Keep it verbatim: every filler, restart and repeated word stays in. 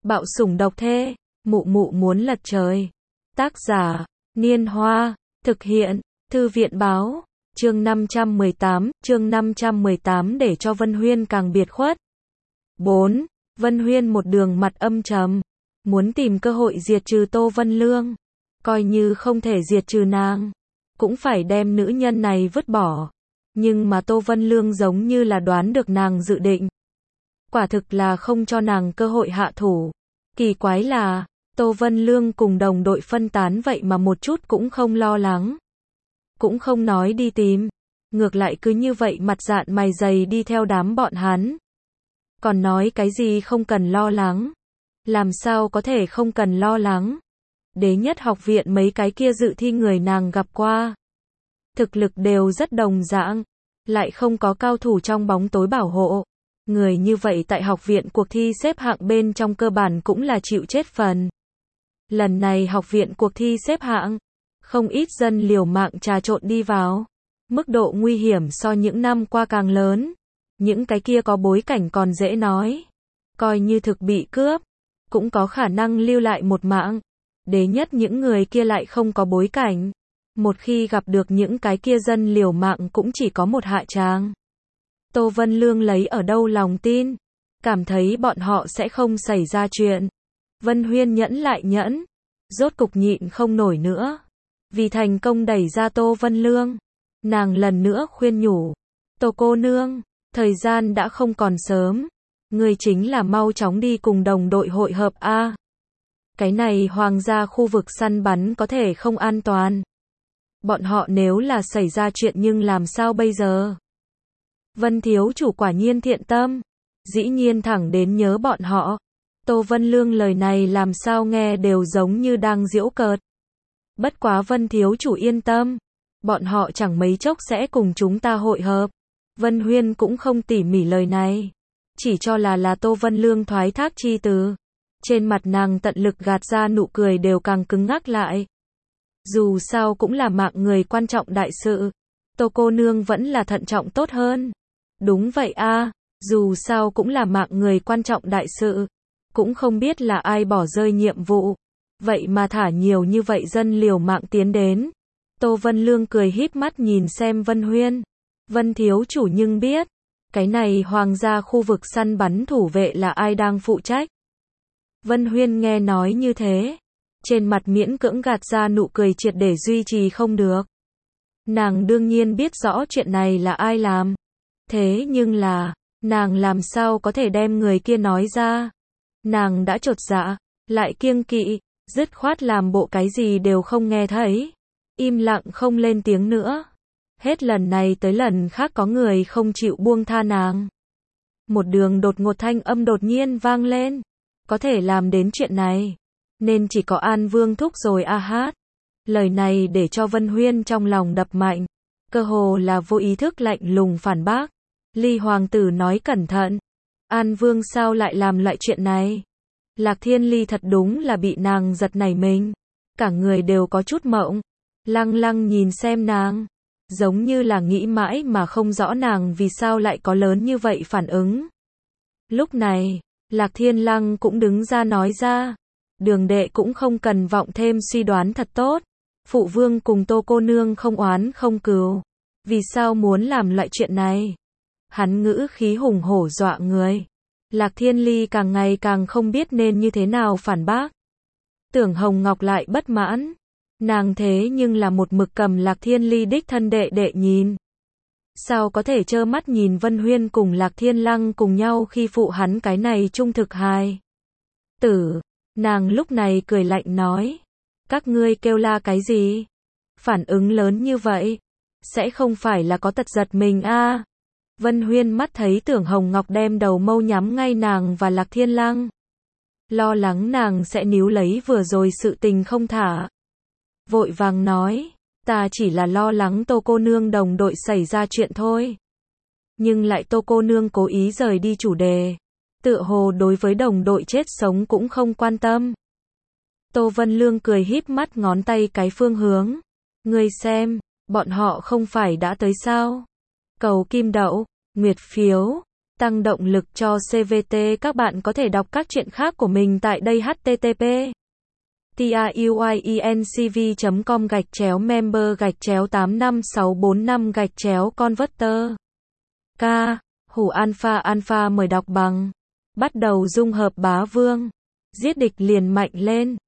Bạo sủng độc thê, mụ mụ muốn lật trời. Tác giả, Niên Hoa, thực hiện, Thư viện Báo, chương năm trăm mười tám, chương năm trăm mười tám để cho Vân Huyên càng biệt khuất. bốn. Vân Huyên một đường mặt âm trầm, muốn tìm cơ hội diệt trừ Tô Vân Lương, coi như không thể diệt trừ nàng, cũng phải đem nữ nhân này vứt bỏ. Nhưng mà Tô Vân Lương giống như là đoán được nàng dự định. Quả thực là không cho nàng cơ hội hạ thủ. Kỳ quái là, Tô Vân Lương cùng đồng đội phân tán vậy mà một chút cũng không lo lắng. Cũng không nói đi tìm. Ngược lại cứ như vậy mặt dạn mày dày đi theo đám bọn hắn. Còn nói cái gì không cần lo lắng. Làm sao có thể không cần lo lắng. Đế nhất học viện mấy cái kia dự thi người nàng gặp qua. Thực lực đều rất đồng dạng. Lại không có cao thủ trong bóng tối bảo hộ. Người như vậy tại học viện cuộc thi xếp hạng bên trong cơ bản cũng là chịu chết phần. Lần này học viện cuộc thi xếp hạng, không ít dân liều mạng trà trộn đi vào. Mức độ nguy hiểm so những năm qua càng lớn. Những cái kia có bối cảnh còn dễ nói. Coi như thực bị cướp, cũng có khả năng lưu lại một mạng. Đế nhất những người kia lại không có bối cảnh. Một khi gặp được những cái kia dân liều mạng cũng chỉ có một hạ tràng. Tô Vân Lương lấy ở đâu lòng tin, cảm thấy bọn họ sẽ không xảy ra chuyện. Vân Huyên nhẫn lại nhẫn, rốt cục nhịn không nổi nữa. Vì thành công đẩy ra Tô Vân Lương, nàng lần nữa khuyên nhủ. Tô cô nương, thời gian đã không còn sớm. Người chính là mau chóng đi cùng đồng đội hội hợp A. Cái này hoàng gia khu vực săn bắn có thể không an toàn. Bọn họ nếu là xảy ra chuyện nhưng làm sao bây giờ? Vân thiếu chủ quả nhiên thiện tâm, dĩ nhiên thẳng đến nhớ bọn họ. Tô Vân Lương lời này làm sao nghe đều giống như đang giễu cợt. Bất quá Vân thiếu chủ yên tâm, bọn họ chẳng mấy chốc sẽ cùng chúng ta hội hợp. Vân Huyên cũng không tỉ mỉ lời này, chỉ cho là là Tô Vân Lương thoái thác chi từ. Trên mặt nàng tận lực gạt ra nụ cười đều càng cứng ngắc lại. Dù sao cũng là mạng người quan trọng đại sự, Tô cô nương vẫn là thận trọng tốt hơn. Đúng vậy a, dù sao cũng là mạng người quan trọng đại sự, cũng không biết là ai bỏ rơi nhiệm vụ, vậy mà thả nhiều như vậy dân liều mạng tiến đến. Tô Vân Lương cười híp mắt nhìn xem Vân Huyên. Vân thiếu chủ nhưng biết, cái này hoàng gia khu vực săn bắn thủ vệ là ai đang phụ trách. Vân Huyên nghe nói như thế, trên mặt miễn cưỡng gạt ra nụ cười triệt để duy trì không được. Nàng đương nhiên biết rõ chuyện này là ai làm. Thế nhưng là, nàng làm sao có thể đem người kia nói ra. Nàng đã chột dạ, lại kiêng kỵ, dứt khoát làm bộ cái gì đều không nghe thấy. Im lặng không lên tiếng nữa. Hết lần này tới lần khác có người không chịu buông tha nàng. Một đường đột ngột thanh âm đột nhiên vang lên. Có thể làm đến chuyện này, nên chỉ có An Vương thúc rồi a hát. Lời này để cho Vân Huyên trong lòng đập mạnh. Cơ hồ là vô ý thức lạnh lùng phản bác. Ly hoàng tử nói cẩn thận. An Vương sao lại làm loại chuyện này? Lạc Thiên Ly thật đúng là bị nàng giật nảy mình. Cả người đều có chút mộng. Lăng lăng nhìn xem nàng. Giống như là nghĩ mãi mà không rõ nàng vì sao lại có lớn như vậy phản ứng. Lúc này, Lạc Thiên Lăng cũng đứng ra nói ra. Đường đệ cũng không cần vọng thêm suy đoán thật tốt. Phụ vương cùng Tô cô nương không oán không cừu. Vì sao muốn làm loại chuyện này? Hắn ngữ khí hùng hổ dọa người. Lạc Thiên Ly càng ngày càng không biết nên như thế nào phản bác. Tưởng Hồng Ngọc lại bất mãn. Nàng thế nhưng là một mực cầm Lạc Thiên Ly đích thân đệ đệ nhìn. Sao có thể trơ mắt nhìn Vân Huyên cùng Lạc Thiên Lăng cùng nhau khi phụ hắn cái này trung thực hài. Tử, nàng lúc này cười lạnh nói. Các ngươi kêu la cái gì? Phản ứng lớn như vậy. Sẽ không phải là có tật giật mình a? À? Vân Huyên mắt thấy Tưởng Hồng Ngọc đem đầu mâu nhắm ngay nàng và Lạc Thiên Lăng. Lo lắng nàng sẽ níu lấy vừa rồi sự tình không thả. Vội vàng nói, ta chỉ là lo lắng Tô cô nương đồng đội xảy ra chuyện thôi. Nhưng lại Tô cô nương cố ý rời đi chủ đề. Tựa hồ đối với đồng đội chết sống cũng không quan tâm. Tô Vân Lương cười híp mắt ngón tay cái phương hướng. Ngươi xem, bọn họ không phải đã tới sao? Cầu kim đậu, nguyệt phiếu, tăng động lực cho xê vê tê. Các bạn có thể đọc các truyện khác của mình tại đây h t t p truyencv chấm com gạch chéo member gạch chéo tám năm sáu bốn năm gạch chéo converter. K. Hủ alpha alpha mời đọc bằng. Bắt đầu dung hợp bá vương. Giết địch liền mạnh lên.